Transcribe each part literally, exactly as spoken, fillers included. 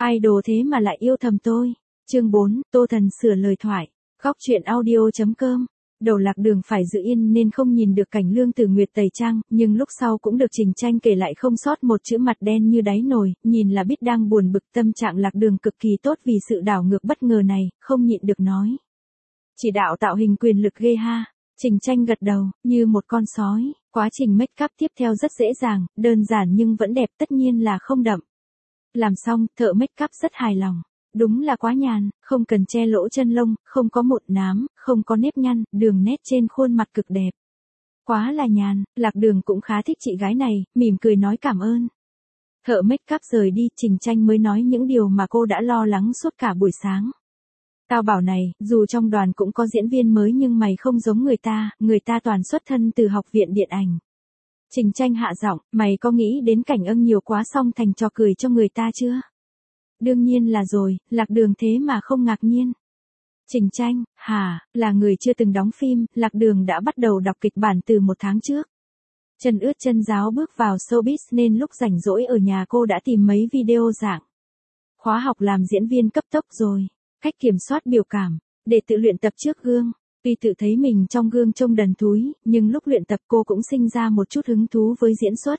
Idol thế mà lại yêu thầm tôi. Chương bốn, Tô Thần sửa lời thoại. Góc truyện audio chấm com. Đầu Lạc Đường phải giữ yên nên không nhìn được cảnh Lương Tử Nguyệt tẩy trang, nhưng lúc sau cũng được Trình Tranh kể lại không sót một chữ, mặt đen như đáy nồi, nhìn là biết đang buồn bực. Tâm trạng Lạc Đường cực kỳ tốt vì sự đảo ngược bất ngờ này, không nhịn được nói. Chỉ đạo tạo hình quyền lực ghê ha. Trình Tranh gật đầu, như một con sói. Quá trình make up tiếp theo rất dễ dàng, đơn giản nhưng vẫn đẹp, tất nhiên là không đậm. Làm xong, thợ make up rất hài lòng. Đúng là quá nhàn, không cần che lỗ chân lông, không có mụn nám, không có nếp nhăn, đường nét trên khuôn mặt cực đẹp. Quá là nhàn, Lạc Đường cũng khá thích chị gái này, mỉm cười nói cảm ơn. Thợ make up rời đi, Trình Tranh mới nói những điều mà cô đã lo lắng suốt cả buổi sáng. Tao bảo này, dù trong đoàn cũng có diễn viên mới nhưng mày không giống người ta, người ta toàn xuất thân từ học viện điện ảnh. Trình Tranh hạ giọng, mày có nghĩ đến cảnh ân nhiều quá xong thành trò cười cho người ta chưa? Đương nhiên là rồi, Lạc Đường thế mà không ngạc nhiên. Trình Tranh, hả, là người chưa từng đóng phim, Lạc Đường đã bắt đầu đọc kịch bản từ một tháng trước. Chân ướt chân ráo bước vào showbiz nên lúc rảnh rỗi ở nhà cô đã tìm mấy video dạng khóa học làm diễn viên cấp tốc rồi, cách kiểm soát biểu cảm, để tự luyện tập trước gương. Tuy tự thấy mình trong gương trông đần thúi, nhưng lúc luyện tập cô cũng sinh ra một chút hứng thú với diễn xuất.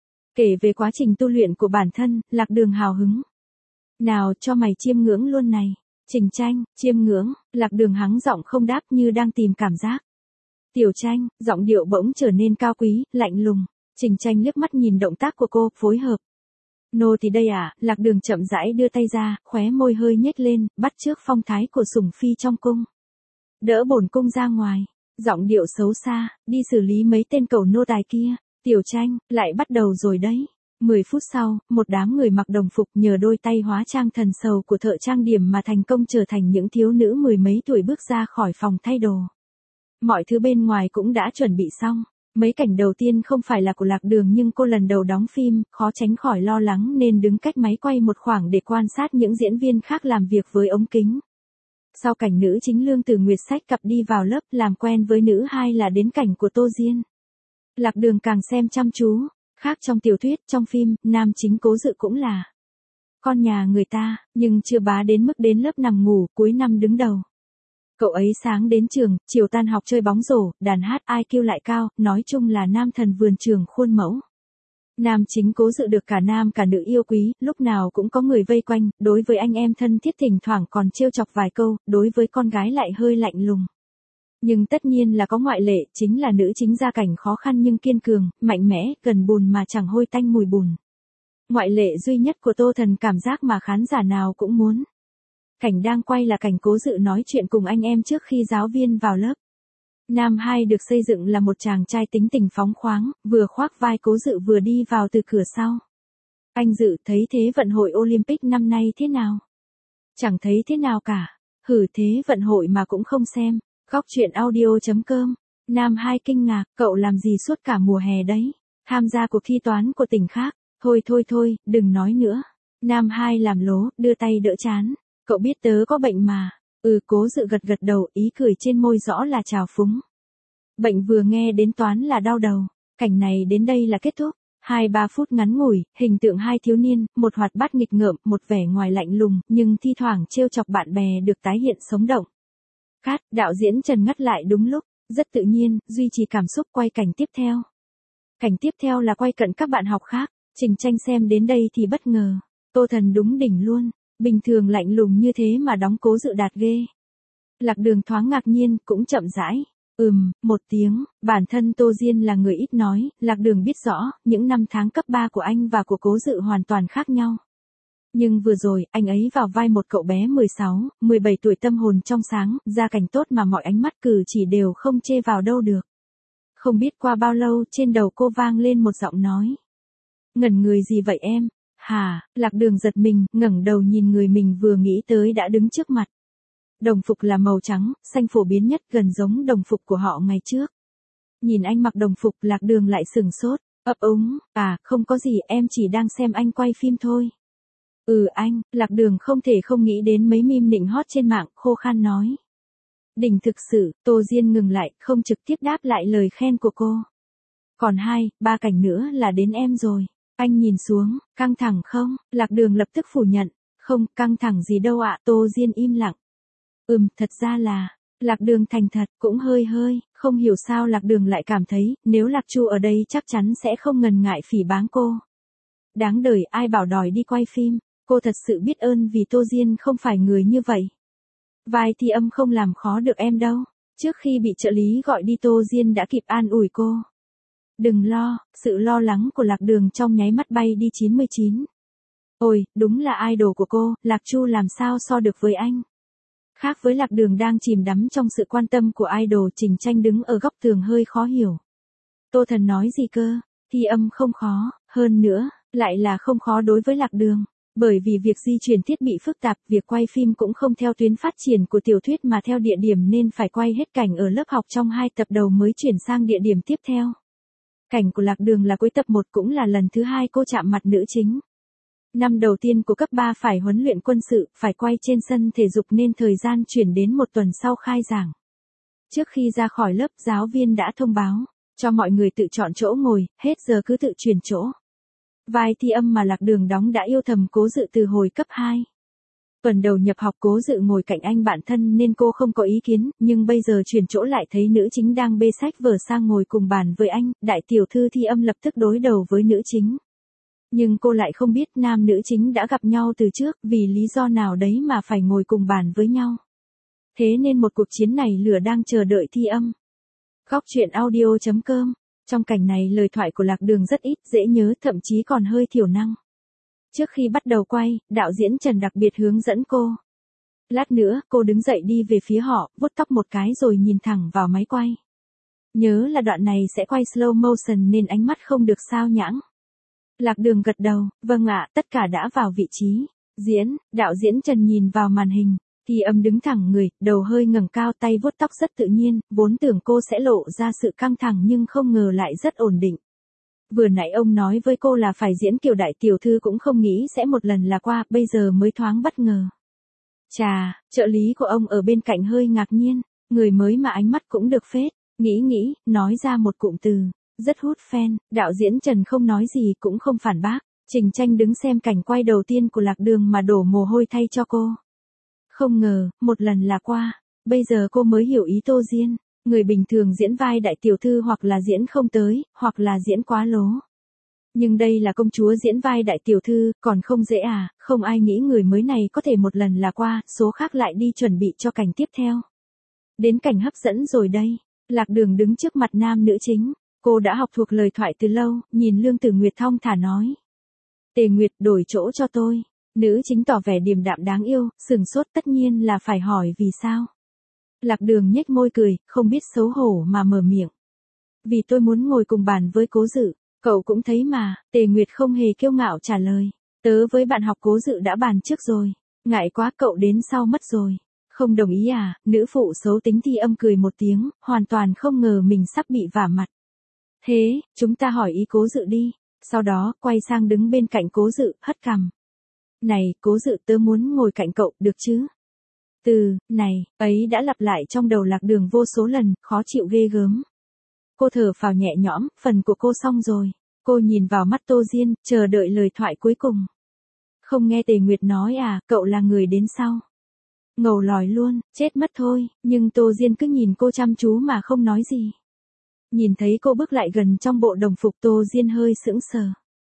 Kể về quá trình tu luyện của bản thân, Lạc Đường hào hứng. Nào cho mày chiêm ngưỡng luôn này. Trình Tranh, chiêm ngưỡng, Lạc Đường hắng giọng không đáp như đang tìm cảm giác. Tiểu Tranh, giọng điệu bỗng trở nên cao quý, lạnh lùng. Trình Tranh liếc mắt nhìn động tác của cô, phối hợp. Nô thì đây à, Lạc Đường chậm rãi đưa tay ra, khóe môi hơi nhếch lên, bắt chước phong thái của sủng phi trong cung. Đỡ bổn cung ra ngoài, giọng điệu xấu xa, đi xử lý mấy tên cẩu nô tài kia. Tiểu Tranh, lại bắt đầu rồi đấy. Mười phút sau, một đám người mặc đồng phục nhờ đôi tay hóa trang thần sầu của thợ trang điểm mà thành công trở thành những thiếu nữ mười mấy tuổi bước ra khỏi phòng thay đồ. Mọi thứ bên ngoài cũng đã chuẩn bị xong. Mấy cảnh đầu tiên không phải là của Lạc Đường nhưng cô lần đầu đóng phim, khó tránh khỏi lo lắng nên đứng cách máy quay một khoảng để quan sát những diễn viên khác làm việc với ống kính. Sau cảnh nữ chính Lương Tử Nguyệt xách cặp đi vào lớp làm quen với nữ hai là đến cảnh của Tô Diên. Lạc Đường càng xem chăm chú. Khác trong tiểu thuyết, trong phim, nam chính Cố Dự cũng là con nhà người ta, nhưng chưa bá đến mức đến lớp nằm ngủ, cuối năm đứng đầu. Cậu ấy sáng đến trường, chiều tan học chơi bóng rổ, đàn hát, i kiu lại cao, nói chung là nam thần vườn trường khuôn mẫu. Nam chính Cố Dự được cả nam cả nữ yêu quý, lúc nào cũng có người vây quanh, đối với anh em thân thiết thỉnh thoảng còn trêu chọc vài câu, đối với con gái lại hơi lạnh lùng. Nhưng tất nhiên là có ngoại lệ, chính là nữ chính gia cảnh khó khăn nhưng kiên cường, mạnh mẽ, gần bùn mà chẳng hôi tanh mùi bùn. Ngoại lệ duy nhất của Tô Thần, cảm giác mà khán giả nào cũng muốn. Cảnh đang quay là cảnh Cố Dự nói chuyện cùng anh em trước khi giáo viên vào lớp. Nam hai được xây dựng là một chàng trai tính tình phóng khoáng, vừa khoác vai Cố Dự vừa đi vào từ cửa sau. Anh Dự thấy thế vận hội Olympic năm nay thế nào? Chẳng thấy thế nào cả. Hử, thế vận hội mà cũng không xem. Góc truyện audio chấm com. Nam hai kinh ngạc, cậu làm gì suốt cả mùa hè đấy? Tham gia cuộc thi toán của tỉnh khác. Thôi thôi thôi, đừng nói nữa. Nam hai làm lố, đưa tay đỡ chán. Cậu biết tớ có bệnh mà. Ừ, Cố Dự gật gật đầu, ý cười trên môi rõ là trào phúng. Bệnh vừa nghe đến toán là đau đầu. Cảnh này đến đây là kết thúc. Hai ba phút ngắn ngủi, hình tượng hai thiếu niên, một hoạt bát nghịch ngợm, một vẻ ngoài lạnh lùng, nhưng thi thoảng trêu chọc bạn bè được tái hiện sống động. Cát, đạo diễn Trần ngắt lại đúng lúc, rất tự nhiên, duy trì cảm xúc quay cảnh tiếp theo. Cảnh tiếp theo là quay cận các bạn học khác, Trình Tranh xem đến đây thì bất ngờ. Tô Thần đúng đỉnh luôn, bình thường lạnh lùng như thế mà đóng Cố Dự đạt ghê. Lạc Đường thoáng ngạc nhiên, cũng chậm rãi. Ừm, một tiếng, bản thân Tô Diên là người ít nói, Lạc Đường biết rõ, những năm tháng cấp ba của anh và của Cố Dự hoàn toàn khác nhau. Nhưng vừa rồi, anh ấy vào vai một cậu bé mười sáu, mười bảy tuổi tâm hồn trong sáng, gia cảnh tốt mà mọi ánh mắt cử chỉ đều không chê vào đâu được. Không biết qua bao lâu, trên đầu cô vang lên một giọng nói. Ngẩn người gì vậy em? Hà, Lạc Đường giật mình, ngẩng đầu nhìn người mình vừa nghĩ tới đã đứng trước mặt. Đồng phục là màu trắng, xanh phổ biến nhất, gần giống đồng phục của họ ngày trước. Nhìn anh mặc đồng phục, Lạc Đường lại sừng sốt, ấp úng, à, không có gì, em chỉ đang xem anh quay phim thôi. Ừ anh, Lạc Đường không thể không nghĩ đến mấy meme nịnh hót trên mạng, khô khan nói. Đỉnh thực sự, Tô Diên ngừng lại, không trực tiếp đáp lại lời khen của cô. Còn hai, ba cảnh nữa là đến em rồi. Anh nhìn xuống, căng thẳng không? Lạc Đường lập tức phủ nhận. Không, căng thẳng gì đâu ạ, Tô Diên im lặng. Ừm, thật ra là, Lạc Đường thành thật, cũng hơi hơi, không hiểu sao Lạc Đường lại cảm thấy, nếu Lạc Chu ở đây chắc chắn sẽ không ngần ngại phỉ báng cô. Đáng đời, ai bảo đòi đi quay phim, cô thật sự biết ơn vì Tô Diên không phải người như vậy. Vai Thi Âm không làm khó được em đâu. Trước khi bị trợ lý gọi đi Tô Diên đã kịp an ủi cô. Đừng lo, sự lo lắng của Lạc Đường trong nháy mắt bay đi chín mươi chín. Ôi, đúng là idol của cô, Lạc Chu làm sao so được với anh. Khác với Lạc Đường đang chìm đắm trong sự quan tâm của idol, Trình Tranh đứng ở góc tường hơi khó hiểu. Tô Thần nói gì cơ, Thi Âm không khó, hơn nữa, lại là không khó đối với Lạc Đường. Bởi vì việc di chuyển thiết bị phức tạp, việc quay phim cũng không theo tuyến phát triển của tiểu thuyết mà theo địa điểm nên phải quay hết cảnh ở lớp học trong hai tập đầu mới chuyển sang địa điểm tiếp theo. Cảnh của Lạc Đường là cuối tập một cũng là lần thứ hai cô chạm mặt nữ chính. Năm đầu tiên của cấp ba phải huấn luyện quân sự, phải quay trên sân thể dục nên thời gian chuyển đến một tuần sau khai giảng. Trước khi ra khỏi lớp, giáo viên đã thông báo cho mọi người tự chọn chỗ ngồi, hết giờ cứ tự chuyển chỗ. Vai Thi Âm mà Lạc Đường đóng đã yêu thầm Cố Dự từ hồi cấp hai. Tuần đầu nhập học Cố Dự ngồi cạnh anh bạn thân nên cô không có ý kiến, nhưng bây giờ chuyển chỗ lại thấy nữ chính đang bê sách vở sang ngồi cùng bàn với anh, đại tiểu thư Thi Âm lập tức đối đầu với nữ chính. Nhưng cô lại không biết nam nữ chính đã gặp nhau từ trước, vì lý do nào đấy mà phải ngồi cùng bàn với nhau. Thế nên một cuộc chiến này lửa đang chờ đợi Thi Âm. Góc truyện audio chấm com. Trong cảnh này lời thoại của Lạc Đường rất ít, dễ nhớ, thậm chí còn hơi thiểu năng. Trước khi bắt đầu quay, đạo diễn Trần đặc biệt hướng dẫn cô. Lát nữa, cô đứng dậy đi về phía họ, vuốt tóc một cái rồi nhìn thẳng vào máy quay. Nhớ là đoạn này sẽ quay slow motion nên ánh mắt không được sao nhãng. Lạc Đường gật đầu, vâng ạ, tất cả đã vào vị trí. Diễn, đạo diễn Trần nhìn vào màn hình. Thi Âm đứng thẳng người, đầu hơi ngẩng cao, tay vuốt tóc rất tự nhiên, vốn tưởng cô sẽ lộ ra sự căng thẳng nhưng không ngờ lại rất ổn định. Vừa nãy ông nói với cô là phải diễn kiểu đại tiểu thư cũng không nghĩ sẽ một lần là qua, bây giờ mới thoáng bất ngờ. Chà, trợ lý của ông ở bên cạnh hơi ngạc nhiên, người mới mà ánh mắt cũng được phết, nghĩ nghĩ, nói ra một cụm từ, rất hút fan, đạo diễn Trần không nói gì cũng không phản bác, Trình Tranh đứng xem cảnh quay đầu tiên của Lạc Đường mà đổ mồ hôi thay cho cô. Không ngờ, một lần là qua, bây giờ cô mới hiểu ý Tô Diên, người bình thường diễn vai đại tiểu thư hoặc là diễn không tới, hoặc là diễn quá lố. Nhưng đây là công chúa diễn vai đại tiểu thư, còn không dễ à, không ai nghĩ người mới này có thể một lần là qua, số khác lại đi chuẩn bị cho cảnh tiếp theo. Đến cảnh hấp dẫn rồi đây, Lạc Đường đứng trước mặt nam nữ chính, cô đã học thuộc lời thoại từ lâu, nhìn Lương Tử Nguyệt thong thả nói. Tề Nguyệt đổi chỗ cho tôi. Nữ chính tỏ vẻ điềm đạm đáng yêu, sừng sốt tất nhiên là phải hỏi vì sao. Lạc Đường nhếch môi cười, không biết xấu hổ mà mở miệng. Vì tôi muốn ngồi cùng bàn với Cố Dự, cậu cũng thấy mà, Tề Nguyệt không hề kiêu ngạo trả lời. Tớ với bạn học Cố Dự đã bàn trước rồi, ngại quá cậu đến sau mất rồi. Không đồng ý à, nữ phụ xấu tính Thi Âm cười một tiếng, hoàn toàn không ngờ mình sắp bị vả mặt. Thế, chúng ta hỏi ý Cố Dự đi, sau đó quay sang đứng bên cạnh Cố Dự, hất cằm. Này, Cố Dự tớ muốn ngồi cạnh cậu, được chứ? Từ, này, ấy đã lặp lại trong đầu Lạc Đường vô số lần, khó chịu ghê gớm. Cô thở phào nhẹ nhõm, phần của cô xong rồi. Cô nhìn vào mắt Tô Diên, chờ đợi lời thoại cuối cùng. Không nghe Tề Nguyệt nói à, cậu là người đến sau. Ngầu lòi luôn, chết mất thôi, nhưng Tô Diên cứ nhìn cô chăm chú mà không nói gì. Nhìn thấy cô bước lại gần trong bộ đồng phục Tô Diên hơi sững sờ.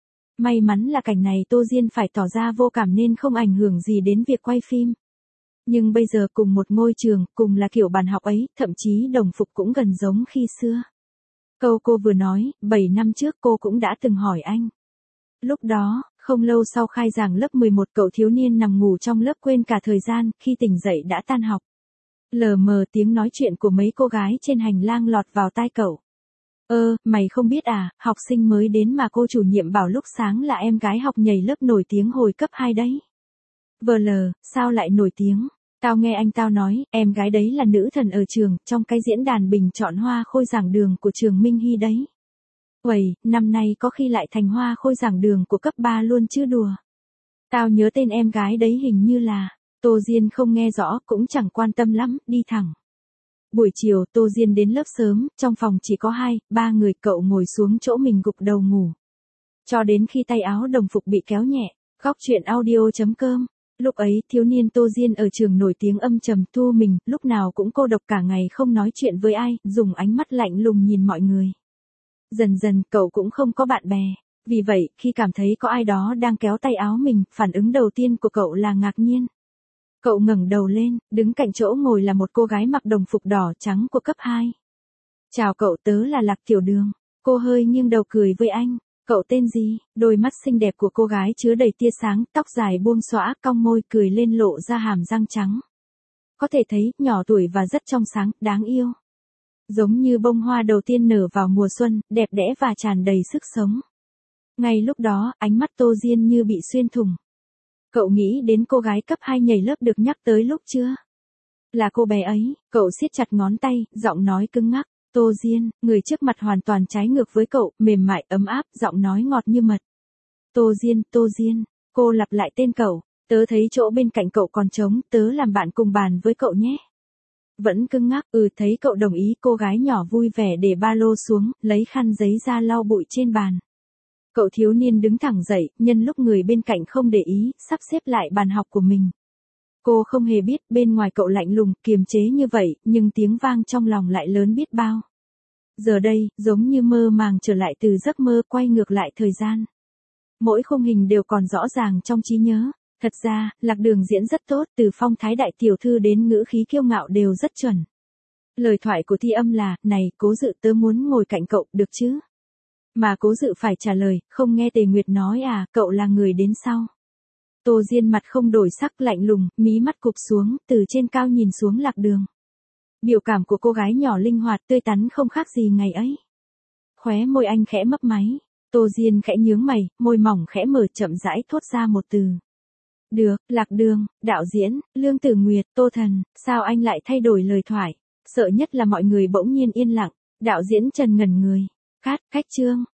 May mắn là cảnh này Tô Diên phải tỏ ra vô cảm nên không ảnh hưởng gì đến việc quay phim. Nhưng bây giờ cùng một ngôi trường, cùng là kiểu bàn học ấy, thậm chí đồng phục cũng gần giống khi xưa. Câu cô vừa nói, bảy năm trước cô cũng đã từng hỏi anh. Lúc đó, không lâu sau khai giảng lớp mười một cậu thiếu niên nằm ngủ trong lớp quên cả thời gian, khi tỉnh dậy đã tan học. Lờ mờ tiếng nói chuyện của mấy cô gái trên hành lang lọt vào tai cậu. Ơ, mày không biết à, học sinh mới đến mà cô chủ nhiệm bảo lúc sáng là em gái học nhảy lớp nổi tiếng hồi cấp hai đấy. Vờ lờ, sao lại nổi tiếng? Tao nghe anh tao nói, em gái đấy là nữ thần ở trường, trong cái diễn đàn bình chọn hoa khôi giảng đường của trường Minh Hy đấy. Uầy, năm nay có khi lại thành hoa khôi giảng đường của cấp ba luôn chứ đùa. Tao nhớ tên em gái đấy hình như là, Tô Diên không nghe rõ, cũng chẳng quan tâm lắm, đi thẳng. Buổi chiều Tô Diên đến lớp sớm, trong phòng chỉ có hai, ba người, cậu ngồi xuống chỗ mình gục đầu ngủ. Cho đến khi tay áo đồng phục bị kéo nhẹ, góc truyện audio chấm com. Lúc ấy, thiếu niên Tô Diên ở trường nổi tiếng âm trầm thu mình, lúc nào cũng cô độc cả ngày không nói chuyện với ai, dùng ánh mắt lạnh lùng nhìn mọi người. Dần dần, cậu cũng không có bạn bè. Vì vậy, khi cảm thấy có ai đó đang kéo tay áo mình, phản ứng đầu tiên của cậu là ngạc nhiên. Cậu ngẩng đầu lên, đứng cạnh chỗ ngồi là một cô gái mặc đồng phục đỏ trắng của cấp hai. Chào cậu, tớ là Lạc Tiểu Đường. Cô hơi nghiêng đầu cười với anh. Cậu tên gì? Đôi mắt xinh đẹp của cô gái chứa đầy tia sáng, tóc dài buông xõa, cong môi cười lên lộ ra hàm răng trắng. Có thể thấy, nhỏ tuổi và rất trong sáng, đáng yêu. Giống như bông hoa đầu tiên nở vào mùa xuân, đẹp đẽ và tràn đầy sức sống. Ngay lúc đó, ánh mắt Tô Diên như bị xuyên thủng. Cậu nghĩ đến cô gái cấp hai nhảy lớp được nhắc tới lúc chưa? Là cô bé ấy, cậu siết chặt ngón tay, giọng nói cứng ngắc. Tô Diên, người trước mặt hoàn toàn trái ngược với cậu, mềm mại, ấm áp, giọng nói ngọt như mật. Tô Diên, Tô Diên, cô lặp lại tên cậu, tớ thấy chỗ bên cạnh cậu còn trống, tớ làm bạn cùng bàn với cậu nhé. Vẫn cứng ngắc, ừ thấy cậu đồng ý, cô gái nhỏ vui vẻ để ba lô xuống, lấy khăn giấy ra lau bụi trên bàn. Cậu thiếu niên đứng thẳng dậy, nhân lúc người bên cạnh không để ý, sắp xếp lại bàn học của mình. Cô không hề biết, bên ngoài cậu lạnh lùng, kiềm chế như vậy, nhưng tiếng vang trong lòng lại lớn biết bao. Giờ đây, giống như mơ màng trở lại từ giấc mơ, quay ngược lại thời gian. Mỗi khung hình đều còn rõ ràng trong trí nhớ. Thật ra, Lạc Đường diễn rất tốt, từ phong thái đại tiểu thư đến ngữ khí kiêu ngạo đều rất chuẩn. Lời thoại của Thi Âm là, này, Cố Dự tớ muốn ngồi cạnh cậu, được chứ? Mà Cố Dự phải trả lời, không nghe Tề Nguyệt nói à, cậu là người đến sau. Tô Diên mặt không đổi sắc, lạnh lùng, mí mắt cụp xuống, từ trên cao nhìn xuống Lạc Đường. Biểu cảm của cô gái nhỏ linh hoạt, tươi tắn không khác gì ngày ấy. Khóe môi anh khẽ mấp máy. Tô Diên khẽ nhướng mày, môi mỏng khẽ mở, chậm rãi thốt ra một từ. Được, Lạc Đường, đạo diễn, Lương Tử Nguyệt, Tô Thần, sao anh lại thay đổi lời thoại? Sợ nhất là mọi người bỗng nhiên yên lặng. Đạo diễn Trần ngẩn người. Cát, khách trương.